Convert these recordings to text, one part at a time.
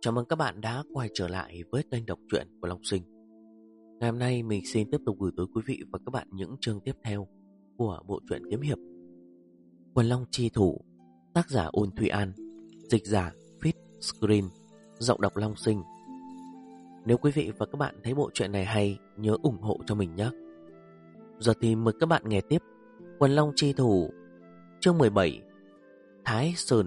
Chào mừng các bạn đã quay trở lại với kênh đọc truyện của Long Sinh. Ngày hôm nay mình xin tiếp tục gửi tới quý vị và các bạn những chương tiếp theo của bộ truyện kiếm hiệp Quần Long Chi Thủ, tác giả Ôn Thụy An, dịch giả Fit Screen, giọng đọc Long Sinh. Nếu quý vị và các bạn thấy bộ truyện này hay, nhớ ủng hộ cho mình nhé. Giờ thì mời các bạn nghe tiếp Quần Long Chi Thủ, chương 17, Thái Sơn.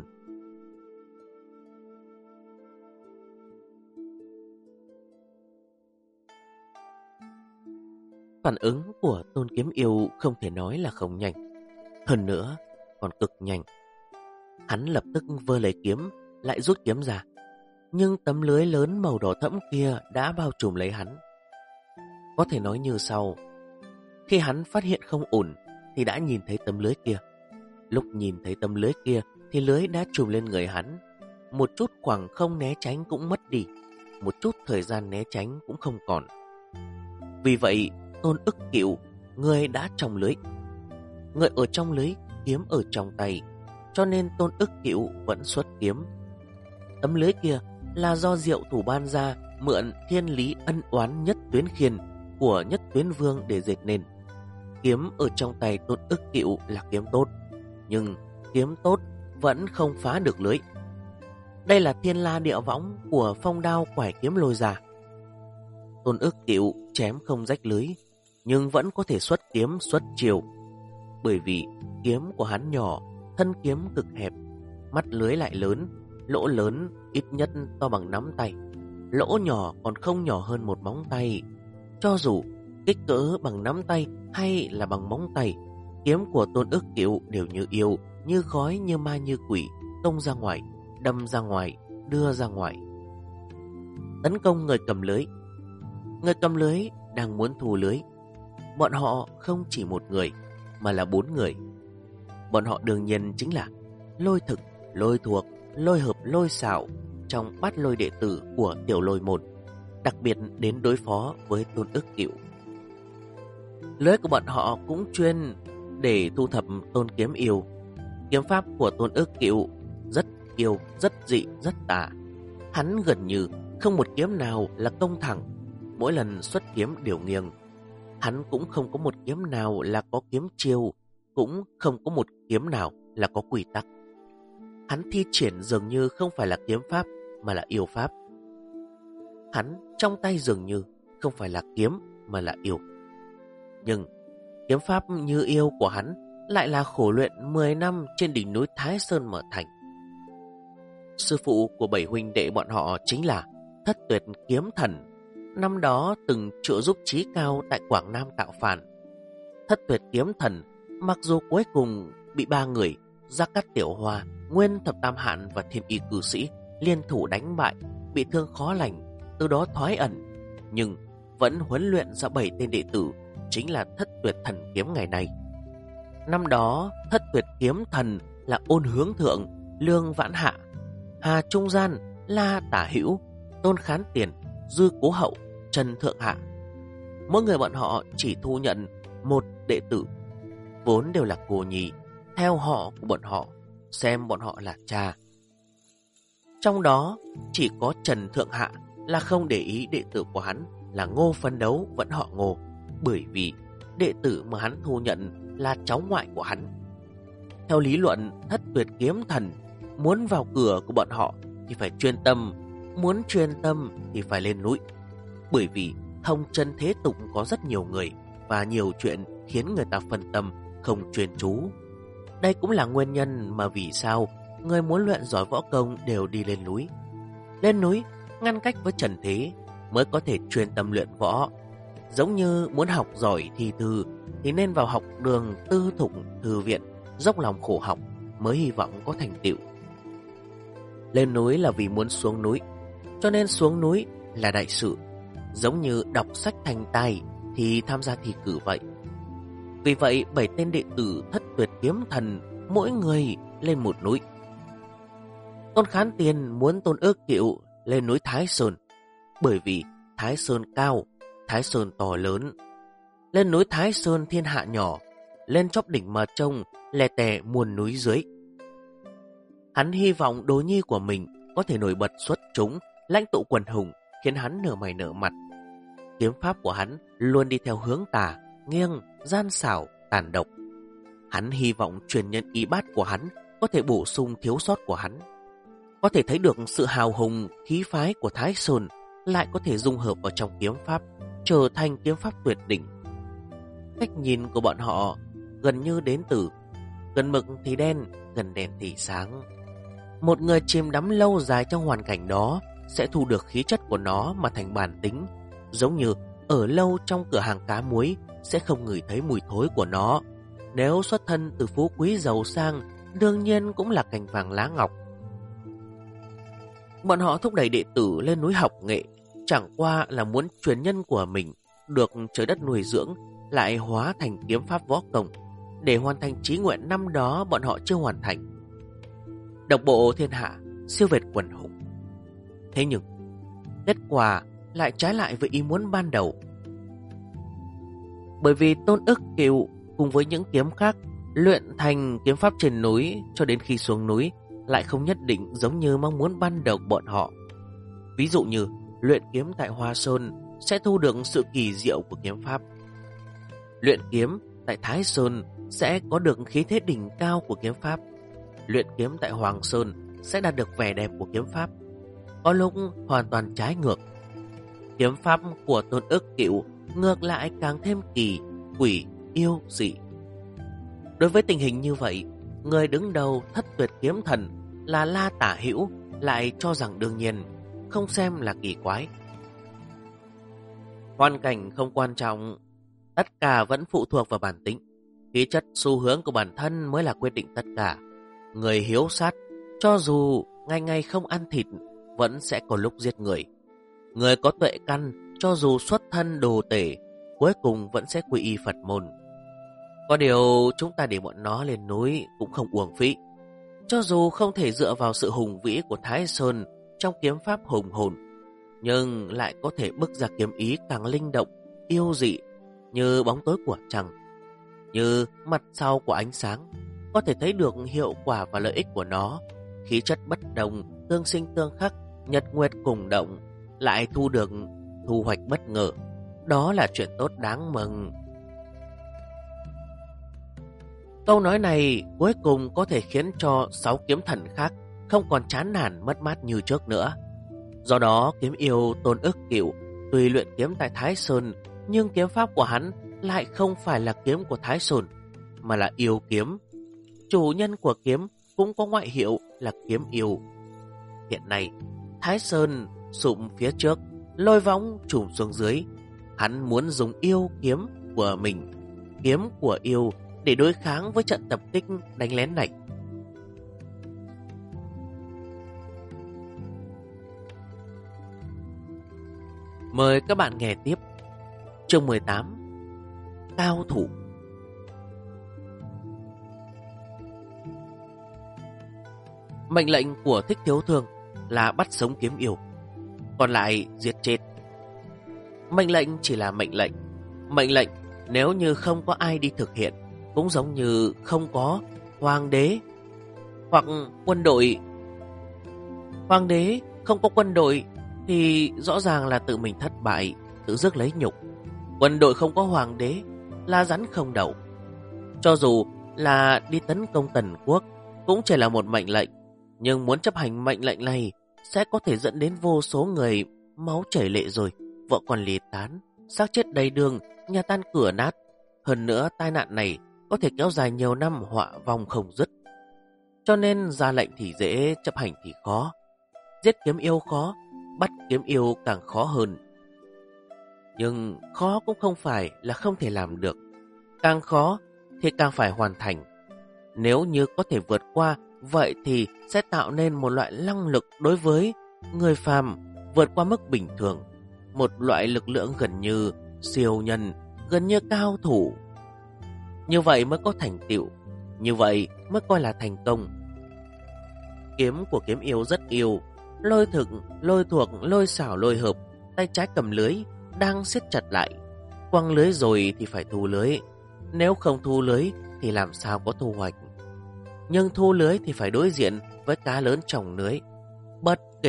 Phản ứng của Tôn Kiếm Yêu không thể nói là không nhanh, hơn nữa còn cực nhanh. Hắn lập tức vơ lấy kiếm, lại rút kiếm ra, nhưng tấm lưới lớn màu đỏ thẫm kia đã bao trùm lấy hắn. Có thể nói như sau: khi hắn phát hiện không ổn thì đã nhìn thấy tấm lưới kia. Lúc nhìn thấy tấm lưới kia thì lưới đã trùm lên người hắn. Một chút khoảng không né tránh cũng mất đi, một chút thời gian né tránh cũng không còn. Vì vậy Tôn Ức Cựu, người đã trong lưới, người ở trong lưới, kiếm ở trong tay, cho nên Tôn Ức Cựu vẫn xuất kiếm. Tấm lưới kia là do Diệu Thủ ban ra, mượn thiên lý ân oán Nhất Tuyến Khiên của Nhất Tuyến Vương để dệt nên. Kiếm ở trong tay Tôn Ức Cựu là kiếm tốt, nhưng kiếm tốt vẫn không phá được lưới. Đây là thiên la địa võng của phong đao quải kiếm lôi ra. Tôn Ức Cựu chém không rách lưới, nhưng vẫn có thể xuất kiếm xuất chiều. Bởi vì kiếm của hắn nhỏ, thân kiếm cực hẹp, mắt lưới lại lớn, lỗ lớn ít nhất to bằng nắm tay, lỗ nhỏ còn không nhỏ hơn một móng tay. Cho dù kích cỡ bằng nắm tay hay là bằng móng tay, kiếm của Tôn Ức Cựu đều như yêu, như khói, như ma, như quỷ, tung ra ngoài, đâm ra ngoài, đưa ra ngoài. Tấn công người cầm lưới. Người cầm lưới đang muốn thu lưới. Bọn họ không chỉ một người, mà là 4 người. Bọn họ đương nhiên chính là Lôi Thực, Lôi Thuộc, Lôi Hợp, Lôi Xảo trong bát lôi đệ tử của Tiểu Lôi Môn, đặc biệt đến đối phó với Tôn Ức Cựu. Lưới của bọn họ cũng chuyên để thu thập Tôn Kiếm Yêu. Kiếm pháp của Tôn Ức Cựu rất yêu, rất dị, rất tà. Hắn gần như không một kiếm nào là công thẳng, mỗi lần xuất kiếm đều nghiêng. Hắn cũng không có một kiếm nào là có kiếm chiêu, cũng không có một kiếm nào là có quy tắc. Hắn thi triển dường như không phải là kiếm pháp mà là yêu pháp. Hắn trong tay dường như không phải là kiếm mà là yêu. Nhưng kiếm pháp như yêu của hắn lại là khổ luyện 10 năm trên đỉnh núi Thái Sơn mở thành. Sư phụ của 7 huynh đệ bọn họ chính là Thất Tuyệt Kiếm Thần, năm đó từng trợ giúp Chí Cao tại Quảng Nam tạo phản. Thất Tuyệt Kiếm Thần mặc dù cuối cùng bị 3 người Gia Cát Tiểu Hoa, Nguyên Thập Tam Hạn và Thiên Y Cử Sĩ liên thủ đánh bại, bị thương khó lành, từ đó thoái ẩn, nhưng vẫn huấn luyện ra 7 tên đệ tử, chính là Thất Tuyệt Thần Kiếm ngày nay. Năm đó Thất Tuyệt Kiếm Thần là Ôn Hướng Thượng, Lương Vãn Hạ, Hà Trung Gian, La Tả Hữu, Tôn Khán Tiền, Dư Cố Hậu, Trần Thượng Hạ. Mỗi người bọn họ chỉ thu nhận một đệ tử, vốn đều là cô nhi, theo họ của bọn họ, xem bọn họ là cha. Trong đó chỉ có Trần Thượng Hạ là không để ý đệ tử của hắn là Ngô phấn đấu vẫn họ Ngô, bởi vì đệ tử mà hắn thu nhận là cháu ngoại của hắn. Theo lý luận, Thất Tuyệt Kiếm Thần muốn vào cửa của bọn họ thì phải chuyên tâm, muốn chuyên tâm thì phải lên núi. Bởi vì Hồng Trần Thế Tục có rất nhiều người và nhiều chuyện khiến người ta phân tâm, không chuyên chú. Đây cũng là nguyên nhân mà vì sao người muốn luyện giỏi võ công đều đi lên núi. Lên núi ngăn cách với trần thế mới có thể chuyên tâm luyện võ. Giống như muốn học giỏi thi thư thì nên vào học đường tư thục thư viện, dốc lòng khổ học mới hy vọng có thành tựu. Lên núi là vì muốn xuống núi, cho nên xuống núi là đại sự. Giống như đọc sách thành tài thì tham gia thi cử vậy. Vì vậy 7 tên đệ tử Thất Tuyệt Kiếm Thần mỗi người lên một núi. Tôn Khán Tiền muốn Tôn Ức Cựu lên núi Thái Sơn, bởi vì Thái Sơn cao, Thái Sơn to lớn. Lên núi Thái Sơn thiên hạ nhỏ, lên chóp đỉnh mà trông lè tè muôn núi dưới. Hắn hy vọng đồ nhi của mình có thể nổi bật xuất chúng, lãnh tụ quần hùng, khiến hắn nở mày nở mặt. Kiếm pháp của hắn luôn đi theo hướng tà, nghiêng, gian xảo, tàn độc. Hắn hy vọng truyền nhân y bát của hắn có thể bổ sung thiếu sót của hắn. Có thể thấy được sự hào hùng, khí phái của Thái Sơn lại có thể dung hợp vào trong kiếm pháp, trở thành kiếm pháp tuyệt đỉnh. Cách nhìn của bọn họ gần như đến từ gần mực thì đen, gần đèn thì sáng. Một người chìm đắm lâu dài trong hoàn cảnh đó sẽ thu được khí chất của nó mà thành bản tính. Giống như ở lâu trong cửa hàng cá muối sẽ không ngửi thấy mùi thối của nó. Nếu xuất thân từ phú quý giàu sang, đương nhiên cũng là cành vàng lá ngọc. Bọn họ thúc đẩy đệ tử lên núi học nghệ, chẳng qua là muốn truyền nhân của mình được trời đất nuôi dưỡng, lại hóa thành kiếm pháp võ công, để hoàn thành chí nguyện năm đó bọn họ chưa hoàn thành. Độc bộ thiên hạ, siêu việt quần hùng. Thế nhưng, kết quả lại trái lại với ý muốn ban đầu. Bởi vì Tôn Ức Cựu cùng với những kiếm khác luyện thành kiếm pháp trên núi cho đến khi xuống núi lại không nhất định giống như mong muốn ban đầu bọn họ. Ví dụ như luyện kiếm tại Hoa Sơn sẽ thu được sự kỳ diệu của kiếm pháp. Luyện kiếm tại Thái Sơn sẽ có được khí thế đỉnh cao của kiếm pháp. Luyện kiếm tại Hoàng Sơn sẽ đạt được vẻ đẹp của kiếm pháp. Có lúc hoàn toàn trái ngược. Kiếm pháp của Tôn Ức Cựu ngược lại càng thêm kỳ, quỷ, yêu, dị. Đối với tình hình như vậy, người đứng đầu Thất Tuyệt Kiếm Thần là La Tả Hữu lại cho rằng đương nhiên, không xem là kỳ quái. Hoàn cảnh không quan trọng, tất cả vẫn phụ thuộc vào bản tính. Khí chất xu hướng của bản thân mới là quyết định tất cả. Người hiếu sát, cho dù ngày ngày không ăn thịt, vẫn sẽ có lúc giết người. Người có tuệ căn, cho dù xuất thân đồ tể, cuối cùng vẫn sẽ quy y Phật môn. Có điều chúng ta để bọn nó lên núi cũng không uổng phí. Cho dù không thể dựa vào sự hùng vĩ của Thái Sơn trong kiếm pháp hùng hồn, nhưng lại có thể bức ra kiếm ý càng linh động, yêu dị, như bóng tối của trăng, như mặt sau của ánh sáng. Có thể thấy được hiệu quả và lợi ích của nó. Khí chất bất đồng, tương sinh tương khắc, nhật nguyệt cùng động, lại thu được thu hoạch bất ngờ. Đó là chuyện tốt đáng mừng. Câu nói này cuối cùng có thể khiến cho 6 kiếm thần khác không còn chán nản mất mát như trước nữa. Do đó kiếm yêu Tôn Ức Cựu tuy luyện kiếm tại Thái Sơn, nhưng kiếm pháp của hắn lại không phải là kiếm của Thái Sơn, mà là yêu kiếm. Chủ nhân của kiếm cũng có ngoại hiệu là kiếm yêu. Hiện nay Thái Sơn sụm phía trước, lôi võng trùm xuống dưới. Hắn muốn dùng yêu kiếm của mình, kiếm của yêu, để đối kháng với trận tập kích đánh lén này. Mời các bạn nghe tiếp chương 18. Cao thủ. Mệnh lệnh của Thích Thiếu Thương là bắt sống kiếm yêu, còn lại giết chết. Mệnh lệnh chỉ là mệnh lệnh. Mệnh lệnh nếu như không có ai đi thực hiện, cũng giống như không có hoàng đế hoặc quân đội. Hoàng đế không có quân đội thì rõ ràng là tự mình thất bại, tự rước lấy nhục. Quân đội không có hoàng đế là rắn không đầu. Cho dù là đi tấn công Tần quốc cũng chỉ là một mệnh lệnh, nhưng muốn chấp hành mệnh lệnh này sẽ có thể dẫn đến vô số người máu chảy lệ rồi, vợ con ly tán, xác chết đầy đường, nhà tan cửa nát. Hơn nữa tai nạn này có thể kéo dài nhiều năm, họa vong không dứt. Cho nên ra lệnh thì dễ, chấp hành thì khó. Giết kiếm yêu khó, bắt kiếm yêu càng khó hơn. Nhưng khó cũng không phải là không thể làm được. Càng khó thì càng phải hoàn thành. Nếu như có thể vượt qua, vậy thì sẽ tạo nên một loại năng lực đối với người phàm vượt qua mức bình thường. Một loại lực lượng gần như siêu nhân, gần như cao thủ. Như vậy mới có thành tựu, như vậy mới coi là thành công. Kiếm của kiếm yêu rất yêu, lôi thực, lôi thuộc, lôi xảo, lôi hợp. Tay trái cầm lưới, đang siết chặt lại. Quăng lưới rồi thì phải thu lưới. Nếu không thu lưới thì làm sao có thu hoạch. Nhưng thu lưới thì phải đối diện với cá lớn trong lưới. Bất kể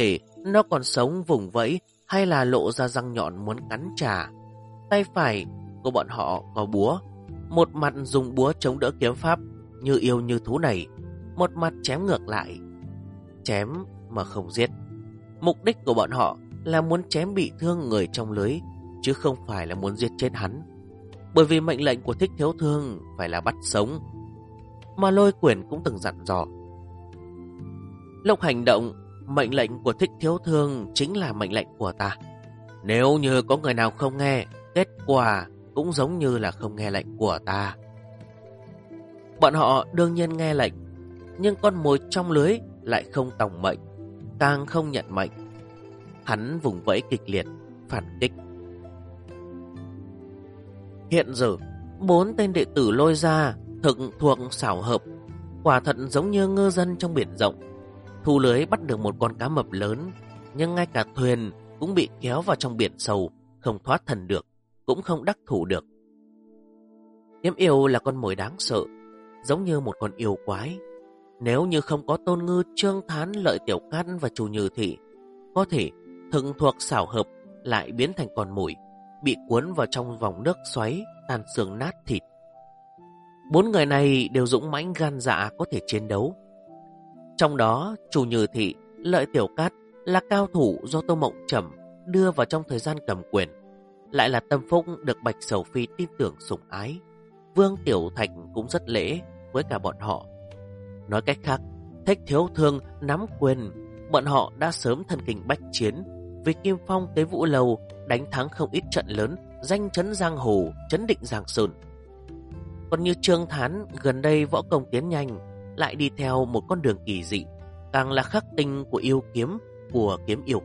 Nó còn sống vùng vẫy hay là lộ ra răng nhọn muốn cắn trả. Tay phải của bọn họ có búa, một mặt dùng búa chống đỡ kiếm pháp như yêu như thú này, một mặt chém ngược lại. Chém mà không giết. Mục đích của bọn họ là muốn chém bị thương người trong lưới, chứ không phải là muốn giết chết hắn. Bởi vì mệnh lệnh của Thích Thiếu Thương phải là bắt sống. Mà Lôi Quyển cũng từng dặn dò. Lúc hành động, mệnh lệnh của Thích Thiếu Thương chính là mệnh lệnh của ta. Nếu như có người nào không nghe, kết quả cũng giống như là không nghe lệnh của ta. Bọn họ đương nhiên nghe lệnh, nhưng con mồi trong lưới lại không tòng mệnh, càng không nhận mệnh. Hắn vùng vẫy kịch liệt, phản kích. Hiện giờ, 4 tên đệ tử Lôi ra thực thuộc xảo hợp, quả thật giống như ngư dân trong biển rộng. Thu lưới bắt được một con cá mập lớn, nhưng ngay cả thuyền cũng bị kéo vào trong biển sâu, không thoát thân được, cũng không đắc thủ được. Kiếm yêu là con mồi đáng sợ, giống như một con yêu quái. Nếu như không có Tôn Ngư, Trương Thán, Lợi Tiểu Cát và Chu Như Thị, có thể thực thuộc xảo hợp lại biến thành con mồi, bị cuốn vào trong vòng nước xoáy, tan xương nát thịt. 4 người này đều dũng mãnh gan dạ, có thể chiến đấu. Trong đó, Chu Như Thị, Lợi Tiểu Cát là cao thủ do Tô Mộng Trầm đưa vào trong thời gian cầm quyền, lại là tâm phúc được Bạch Sầu Phi tin tưởng sủng ái. Vương Tiểu Thạch cũng rất lễ với cả bọn họ. Nói cách khác, Thích Thiếu Thương nắm quyền, bọn họ đã sớm thân kinh bách chiến, vì Kim Phong tới Vũ Lầu đánh thắng không ít trận lớn, danh chấn giang hồ, chấn định Giang Sơn. Còn như Trương Thán gần đây võ công tiến nhanh, lại đi theo một con đường kỳ dị, càng là khắc tinh của yêu kiếm, của kiếm yêu.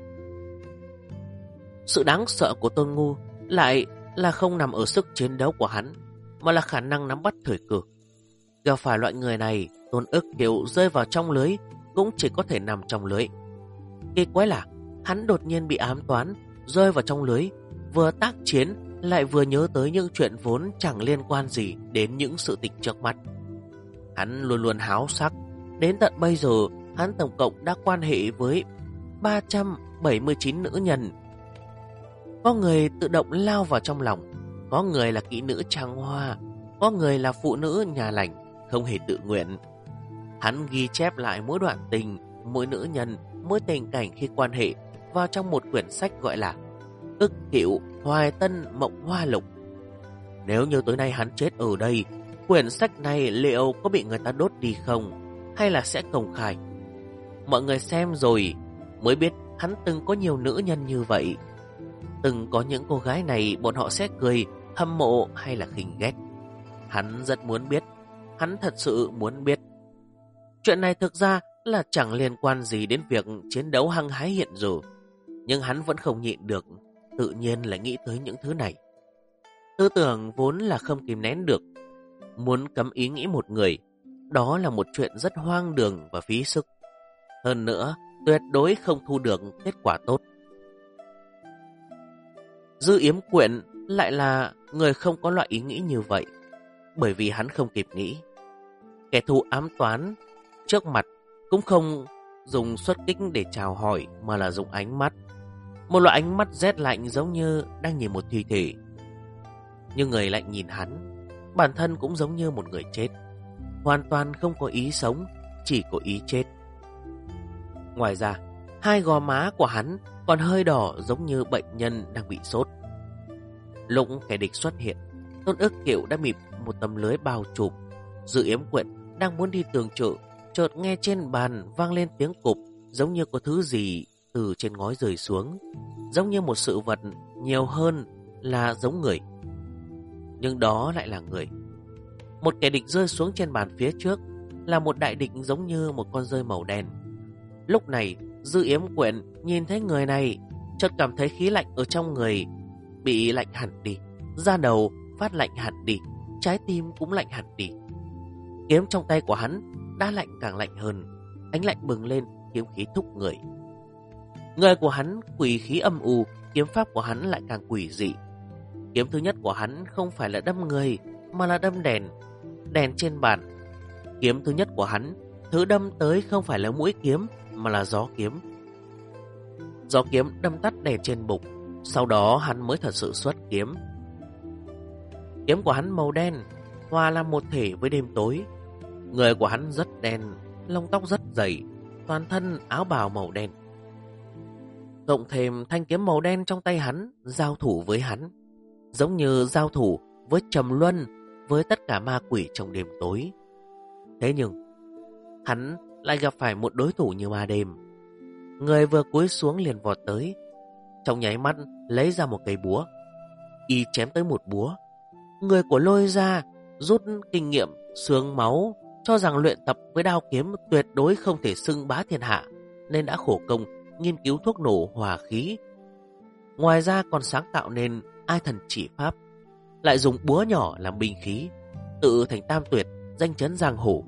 Sự đáng sợ của Tôn Ngu lại là không nằm ở sức chiến đấu của hắn, mà là khả năng nắm bắt thời cơ. Gặp phải loại người này, Tôn Ức Kiều rơi vào trong lưới cũng chỉ có thể nằm trong lưới. Kỳ quái là hắn đột nhiên bị ám toán, rơi vào trong lưới, vừa tác chiến lại vừa nhớ tới những chuyện vốn chẳng liên quan gì đến những sự tình trước mắt. Hắn luôn luôn háo sắc, đến tận bây giờ hắn tổng cộng đã quan hệ với 379 nữ nhân. Có người tự động lao vào trong lòng, có người là kỹ nữ trang hoa, có người là phụ nữ nhà lành, không hề tự nguyện. Hắn ghi chép lại mỗi đoạn tình, mỗi nữ nhân, mỗi tình cảnh khi quan hệ vào trong một quyển sách gọi là Ức Cựu Hoài Tân Mộng Hoa Lục. Nếu như tối nay hắn chết ở đây, quyển sách này liệu có bị người ta đốt đi không, hay là sẽ công khai? Mọi người xem rồi mới biết hắn từng có nhiều nữ nhân như vậy. Từng có những cô gái này bọn họ sẽ cười, hâm mộ hay là khinh ghét. Hắn rất muốn biết, hắn thật sự muốn biết. Chuyện này thực ra là chẳng liên quan gì đến việc chiến đấu hăng hái hiện giờ, nhưng hắn vẫn không nhịn được, tự nhiên lại nghĩ tới những thứ này. Tư tưởng vốn là không kìm nén được, muốn cấm ý nghĩ một người, đó là một chuyện rất hoang đường và phí sức. Hơn nữa, tuyệt đối không thu được kết quả tốt. Dư Yếm Quyện lại là người không có loại ý nghĩ như vậy, bởi vì hắn không kịp nghĩ. Kẻ thù ám toán trước mặt cũng không dùng xuất kích để chào hỏi, mà là dùng ánh mắt. Một loại ánh mắt rét lạnh giống như đang nhìn một thi thể. Nhưng người lại nhìn hắn, bản thân cũng giống như một người chết, hoàn toàn không có ý sống, chỉ có ý chết. Ngoài ra, hai gò má của hắn còn hơi đỏ giống như bệnh nhân đang bị sốt. Lúc kẻ địch xuất hiện, Tôn Ức Kiều đã bị một tấm lưới bao trùm. Dư Yếm Quyện đang muốn đi tường trợ, chợt nghe trên bàn vang lên tiếng cụp, giống như có thứ gì từ trên ngói rơi xuống, giống như một sự vật nhiều hơn là giống người. Nhưng đó lại là người. Một kẻ địch rơi xuống trên bàn phía trước, là một đại địch giống như một con rơi màu đen. Lúc này, Dư Yếm Quyện nhìn thấy người này, chợt cảm thấy khí lạnh ở trong người bị lạnh hẳn đi, da đầu phát lạnh hẳn đi, trái tim cũng lạnh hẳn đi. Kiếm trong tay của hắn đã lạnh càng lạnh hơn, ánh lạnh bừng lên, kiếm khí thúc người. Người của hắn quỷ khí âm u, kiếm pháp của hắn lại càng quỷ dị. Kiếm thứ nhất của hắn không phải là đâm người, mà là đâm đèn, đèn trên bàn. Kiếm thứ nhất của hắn, thứ đâm tới không phải là mũi kiếm, mà là gió kiếm. Gió kiếm đâm tắt đèn trên bụng. Sau đó hắn mới thật sự xuất kiếm. Kiếm của hắn màu đen, hòa làm một thể với đêm tối. Người của hắn rất đen, lông tóc rất dày, toàn thân áo bào màu đen. Cộng thêm thanh kiếm màu đen trong tay hắn giao thủ với hắn, giống như giao thủ với Trầm Luân, với tất cả ma quỷ trong đêm tối. Thế nhưng hắn lại gặp phải một đối thủ như ma đêm. Người vừa cúi xuống liền vọt tới, trong nháy mắt lấy ra một cây búa. Y chém tới một búa. Người của Lôi Gia rút kinh nghiệm xương máu, cho rằng luyện tập với đao kiếm tuyệt đối không thể xưng bá thiên hạ, nên đã khổ công nghiên cứu thuốc nổ hỏa khí. Ngoài ra còn sáng tạo nên Ai Thần Chỉ Pháp, lại dùng búa nhỏ làm binh khí, tự thành tam tuyệt, danh chấn giang hồ.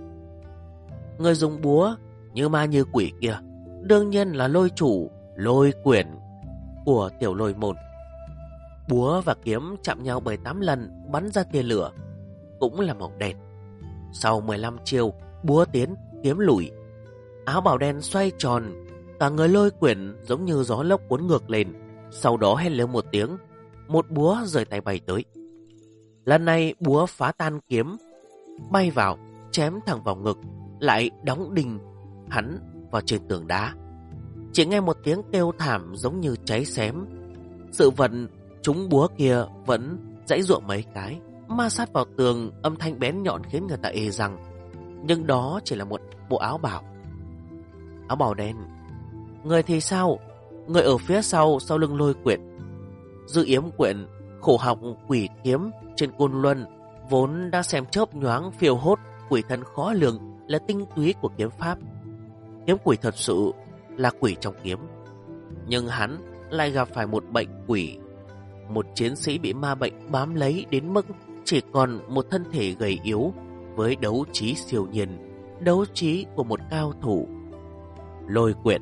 Người dùng búa như ma như quỷ kia đương nhiên là Lôi chủ Lôi Quyển của tiểu Lôi môn. Búa và kiếm chạm nhau 7-8 lần, bắn ra tia lửa, cũng là màu đen. Sau 15 chiêu, búa tiến, kiếm lùi, áo bào đen xoay tròn, cả người Lôi Quyển giống như gió lốc cuốn ngược lên. Sau đó hét lớn một tiếng, một búa rời tay bay tới. Lần này búa phá tan kiếm, bay vào, chém thẳng vào ngực, lại đóng đinh hắn vào trên tường đá. Chỉ nghe một tiếng kêu thảm giống như cháy xém. Sự vật trúng búa kia vẫn giãy giụa mấy cái, ma sát vào tường, âm thanh bén nhọn khiến người ta ê răng. Nhưng đó chỉ là một bộ áo bào. Áo bào đen. Người thì sao? Người ở phía sau, sau lưng Lôi Quyển. Dư Yếm Quyển khổ học quỷ kiếm trên Côn Luân, vốn đã xem chớp nhoáng phiêu hốt, quỷ thần khó lường là tinh túy của kiếm pháp. Kiếm quỷ thật sự là quỷ trong kiếm. Nhưng hắn lại gặp phải một bệnh quỷ, một chiến sĩ bị ma bệnh bám lấy đến mức chỉ còn một thân thể gầy yếu, với đấu trí siêu nhiên, đấu trí của một cao thủ. Lôi Quyển.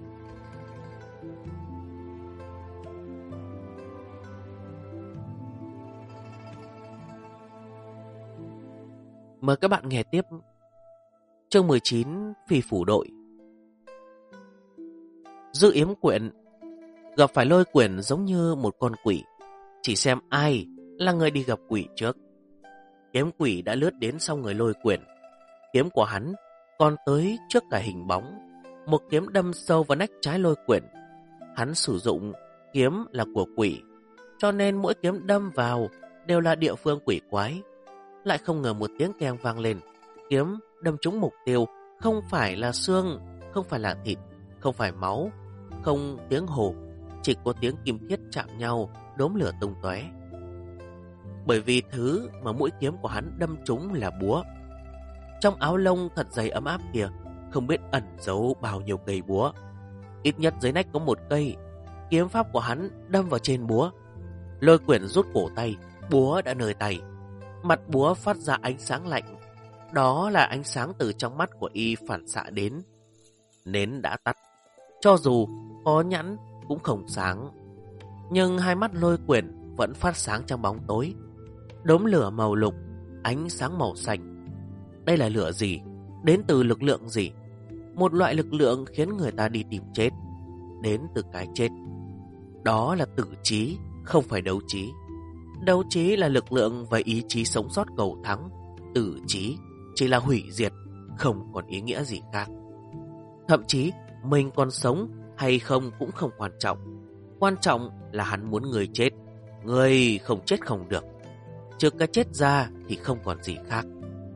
Mời các bạn nghe tiếp chương 19, Phi Phủ Đội. Dư Yếm Quyển gặp phải Lôi Quyển giống như một con quỷ, chỉ xem ai là người đi gặp quỷ trước. Kiếm quỷ đã lướt đến sau người Lôi Quyển. Kiếm của hắn còn tới trước cả hình bóng. Một kiếm đâm sâu vào nách trái Lôi Quyển. Hắn sử dụng kiếm là của quỷ, cho nên mỗi kiếm đâm vào đều là địa phương quỷ quái. Lại không ngờ một tiếng keng vang lên. Kiếm đâm trúng mục tiêu, không phải là xương, không phải là thịt, không phải máu, không tiếng hổ, chỉ có tiếng kim thiết chạm nhau, đốm lửa tung tóe. Bởi vì thứ mà mũi kiếm của hắn đâm trúng là búa. Trong áo lông thật dày ấm áp kia, không biết ẩn giấu bao nhiêu cây búa. Ít nhất dưới nách có một cây. Kiếm pháp của hắn đâm vào trên búa. Lôi Quyển rút cổ tay, búa đã nơi tay. Mặt búa phát ra ánh sáng lạnh. Đó là ánh sáng từ trong mắt của y phản xạ đến. Nến đã tắt, cho dù có nhẵn cũng không sáng. Nhưng hai mắt Lôi Quyển vẫn phát sáng trong bóng tối. Đốm lửa màu lục, ánh sáng màu xanh. Đây là lửa gì? Đến từ lực lượng gì? Một loại lực lượng khiến người ta đi tìm chết. Đến từ cái chết. Đó là tử trí, không phải đấu trí. Đấu trí là lực lượng và ý chí sống sót cầu thắng. Tử trí chỉ là hủy diệt, không còn ý nghĩa gì khác. Thậm chí mình còn sống hay không cũng không quan trọng. Quan trọng là hắn muốn người chết. Người không chết không được. Trừ cái chết ra thì không còn gì khác.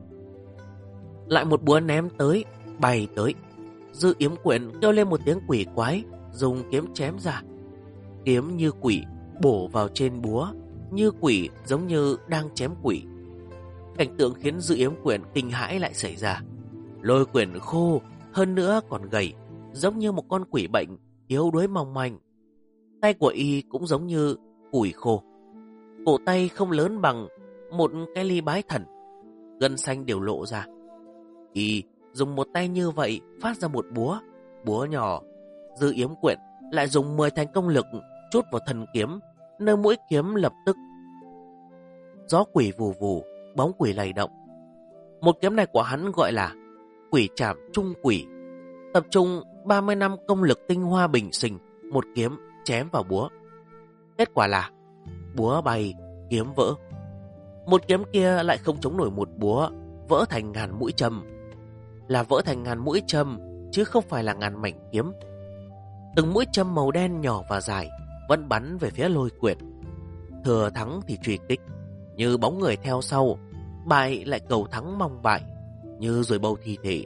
Lại một búa ném tới, bay tới. Dư Yếm Quyển kêu lên một tiếng quỷ quái, dùng kiếm chém ra. Kiếm như quỷ bổ vào trên búa, như quỷ giống như đang chém quỷ. Cảnh tượng khiến Dư Yếm Quyển kinh hãi lại xảy ra. Lôi Quyển khô, hơn nữa còn gầy, giống như một con quỷ bệnh, yếu đuối mong manh. Tay của y cũng giống như củi khô. Cổ tay không lớn bằng một cái ly bái thần, gân xanh đều lộ ra. Y dùng một tay như vậy phát ra một búa, búa nhỏ. Dư Yếm Quyển lại dùng 10 thành công lực chốt vào thân kiếm, nơi mũi kiếm lập tức gió quỷ vù vù, bóng quỷ lay động. Một kiếm này của hắn gọi là quỷ trảm trung quỷ, tập trung 30 năm công lực tinh hoa bình sinh, một kiếm chém vào búa. Kết quả là búa bay, kiếm vỡ. Một kiếm kia lại không chống nổi một búa, vỡ thành ngàn mũi châm. Là vỡ thành ngàn mũi châm, chứ không phải là ngàn mảnh kiếm. Từng mũi châm màu đen nhỏ và dài vẫn bắn về phía Lôi Quyển. Thừa thắng thì truy kích, như bóng người theo sau. Bại lại cầu thắng mong bại, như rồi bầu thi thể.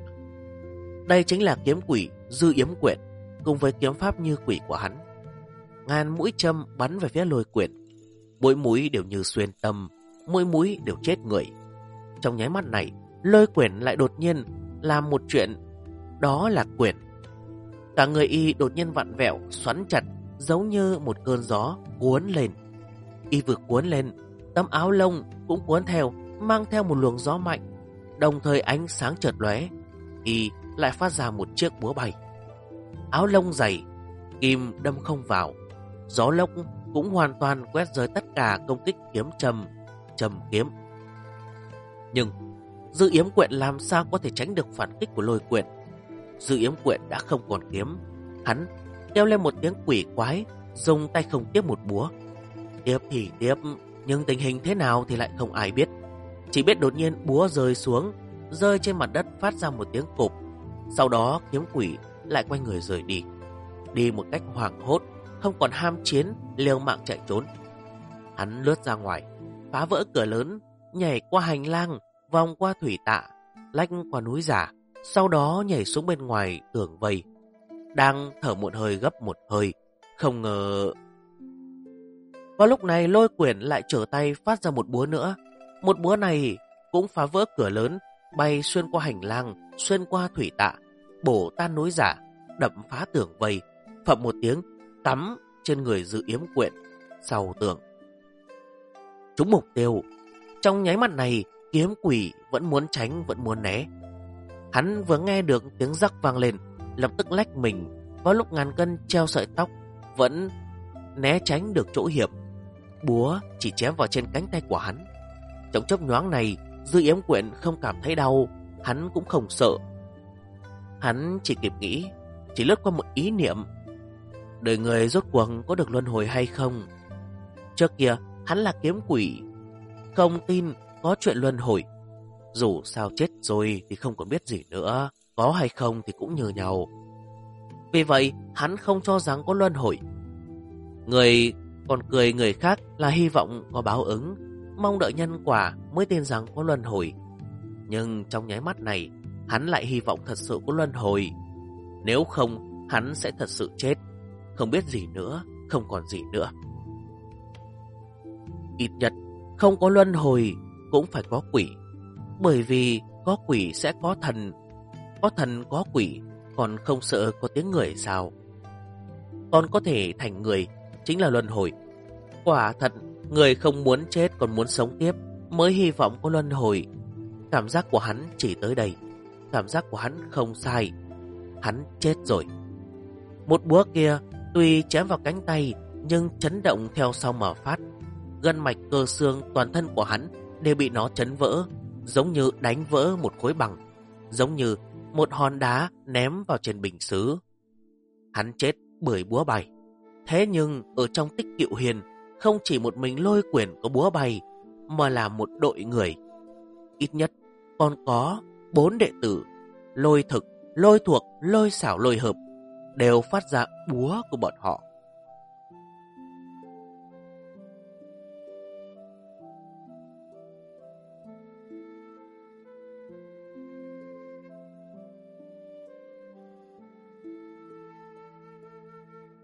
Đây chính là kiếm quỷ Dư Yếm Quyển, cùng với kiếm pháp như quỷ của hắn. Ngàn mũi châm bắn về phía Lôi Quyển, mỗi mũi đều như xuyên tâm, mỗi mũi đều chết người. Trong nháy mắt này, Lôi Quyển lại đột nhiên làm một chuyện, đó là quyển. Cả người y đột nhiên vặn vẹo, xoắn chặt, giống như một cơn gió cuốn lên. Y vừa cuốn lên, tấm áo lông cũng cuốn theo, mang theo một luồng gió mạnh. Đồng thời ánh sáng chợt lóe, y lại phát ra một chiếc búa bay. Áo lông dày, kim đâm không vào. Gió lốc cũng hoàn toàn quét rơi tất cả công kích kiếm châm kiếm. Nhưng Dư Yếm Quyển làm sao có thể tránh được phản kích của Lôi Quyển? Dư Yếm Quyển đã không còn kiếm. Hắn kêu lên một tiếng quỷ quái, dùng tay không tiếp một búa. Tiếp thì tiếp, nhưng tình hình thế nào thì lại không ai biết. Chỉ biết đột nhiên búa rơi xuống, rơi trên mặt đất phát ra một tiếng cộp. Sau đó kiếm quỷ lại quay người rời đi. Đi một cách hoảng hốt, không còn ham chiến, liều mạng chạy trốn. Hắn lướt ra ngoài, phá vỡ cửa lớn, nhảy qua hành lang, vòng qua thủy tạ, lách qua núi giả, sau đó nhảy xuống bên ngoài tường vây. Đang thở một hơi gấp một hơi, không ngờ... Vào lúc này Lôi Quyển lại trở tay phát ra một búa nữa. Một búa này cũng phá vỡ cửa lớn, bay xuyên qua hành lang, xuyên qua thủy tạ, bổ tan núi giả, đập phá tường vây, phậm một tiếng cắm trên người Dư Yếm Quyển sau tường. Trúng mục tiêu. Trong nháy mắt này, kiếm quỷ vẫn muốn tránh, vẫn muốn né. Hắn vừa nghe được tiếng rắc vang lên, lập tức lách mình. Vào lúc ngàn cân treo sợi tóc, vẫn né tránh được chỗ hiểm. Búa chỉ chém vào trên cánh tay của hắn. Trong chớp nhoáng này, Dư Yếm Quyển không cảm thấy đau, hắn cũng không sợ. Hắn chỉ kịp nghĩ, chỉ lướt qua một ý niệm: đời người rốt cuộc có được luân hồi hay không? Trước kia hắn là kiếm quỷ, không tin có chuyện luân hồi. Dù sao chết rồi thì không còn biết gì nữa, có hay không thì cũng như nhau. Vì vậy hắn không cho rằng có luân hồi. Người còn cười người khác là hy vọng có báo ứng, mong đợi nhân quả mới tin rằng có luân hồi. Nhưng trong nháy mắt này, hắn lại hy vọng thật sự có luân hồi. Nếu không, hắn sẽ thật sự chết, không biết gì nữa, không còn gì nữa. Ít nhất không có luân hồi cũng phải có quỷ, bởi vì có quỷ sẽ có thần có quỷ, còn không sợ có tiếng người sao? Còn có thể thành người chính là luân hồi. Quả thật, người không muốn chết còn muốn sống tiếp mới hy vọng có luân hồi. Cảm giác của hắn chỉ tới đây. Cảm giác của hắn không sai. Hắn chết rồi. Một búa kia tuy chém vào cánh tay, nhưng chấn động theo sau mà phát. Gân mạch cơ xương toàn thân của hắn đều bị nó chấn vỡ, giống như đánh vỡ một khối bằng, giống như một hòn đá ném vào trên bình sứ. Hắn chết bởi búa bay. Thế nhưng ở trong Tích Cựu Hiền, không chỉ một mình Lôi Quyển có búa bay, mà là một đội người. Ít nhất còn có 4 đệ tử: Lôi Thực, Lôi Thuộc, Lôi Xảo, Lôi Hợp, đều phát ra búa của bọn họ.